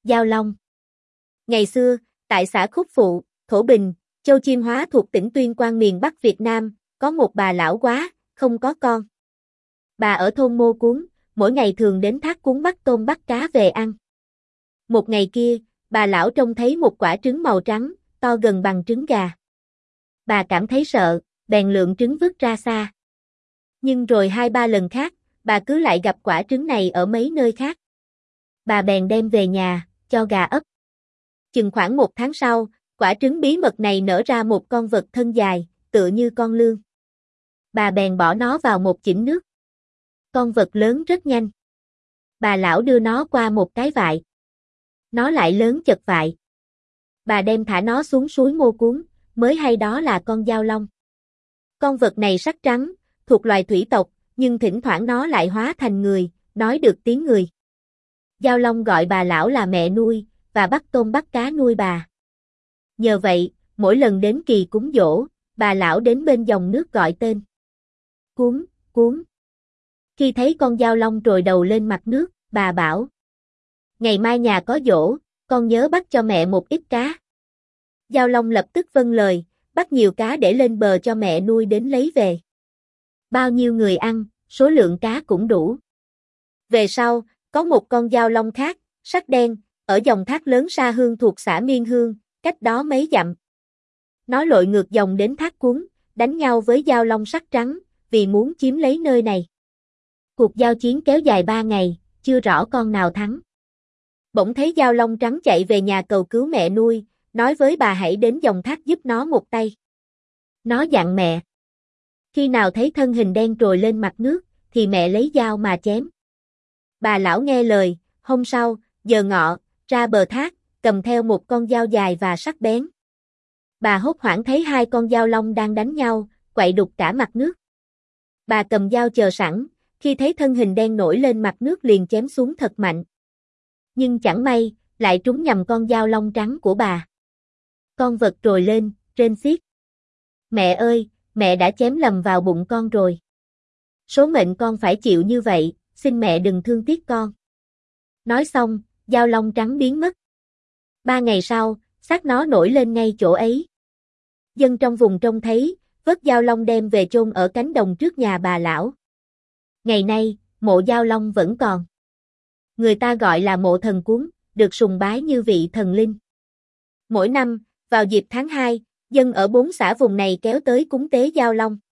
Giao Long. Ngày xưa, tại xã Khúc Phụ, Thổ Bình, Châu Chiêm Hóa thuộc tỉnh Tuyên Quang miền Bắc Việt Nam, có một bà lão quá, không có con. Bà ở thôn Mô Cuốn, mỗi ngày thường đến thác cuốn bắt tôm bắt cá về ăn. Một ngày kia, bà lão trông thấy một quả trứng màu trắng, to gần bằng trứng gà. Bà cảm thấy sợ, bèn lượm trứng vứt ra xa. Nhưng rồi 2-3 lần khác, bà cứ lại gặp quả trứng này ở mấy nơi khác. Bà bèn đem về nhà, cho gà ấp. Chừng khoảng 1 tháng sau, quả trứng bí mật này nở ra một con vật thân dài, tựa như con lươn. Bà bèn bỏ nó vào một chỉnh nước. Con vật lớn rất nhanh. Bà lão đưa nó qua một cái vại. Nó lại lớn chật vại. Bà đem thả nó xuống suối Mô Cuốn, mới hay đó là con dao long. Con vật này sắc trắng, thuộc loài thủy tộc, nhưng thỉnh thoảng nó lại hóa thành người, nói được tiếng người. Dao long gọi bà lão là mẹ nuôi, và bắt tôm bắt cá nuôi bà. Nhờ vậy, mỗi lần đến kỳ cúng giỗ, bà lão đến bên dòng nước gọi tên. Cuốn, Cuốn. Khi thấy con dao long trồi đầu lên mặt nước, bà bảo: ngày mai nhà có giỗ, con nhớ bắt cho mẹ một ít cá. Dao long lập tức vâng lời, bắt nhiều cá để lên bờ cho mẹ nuôi đến lấy về. Bao nhiêu người ăn, số lượng cá cũng đủ. Về sau, có một con dao long khác, sắc đen, ở dòng thác lớn Sa Hương thuộc xã Miên Hương, cách đó mấy dặm. Nó lội ngược dòng đến thác Cuốn, đánh nhau với dao long sắc trắng, vì muốn chiếm lấy nơi này. Cuộc giao chiến kéo dài 3 ngày, chưa rõ con nào thắng. Bỗng thấy dao long trắng chạy về nhà cầu cứu mẹ nuôi, nói với bà hãy đến dòng thác giúp nó một tay. Nó dặn mẹ: khi nào thấy thân hình đen trồi lên mặt nước, thì mẹ lấy dao mà chém. Bà lão nghe lời, hôm sau, giờ ngọ, ra bờ thác, cầm theo một con dao dài và sắc bén. Bà hốt hoảng thấy 2 con dao long đang đánh nhau, quậy đục cả mặt nước. Bà cầm dao chờ sẵn, khi thấy thân hình đen nổi lên mặt nước liền chém xuống thật mạnh. Nhưng chẳng may, lại trúng nhầm con dao long trắng của bà. Con vật trồi lên, rên xiết: mẹ ơi, mẹ đã chém lầm vào bụng con rồi. Số mệnh con phải chịu như vậy, xin mẹ đừng thương tiếc con. Nói xong, dao long trắng biến mất. 3 ngày sau, xác nó nổi lên ngay chỗ ấy. Dân trong vùng trông thấy, vớt dao long đem về chôn ở cánh đồng trước nhà bà lão. Ngày nay, mộ dao long vẫn còn. Người ta gọi là mộ thần Cuốn, được sùng bái như vị thần linh. Mỗi năm, vào dịp tháng 2, dân ở 4 xã vùng này kéo tới cúng tế dao long.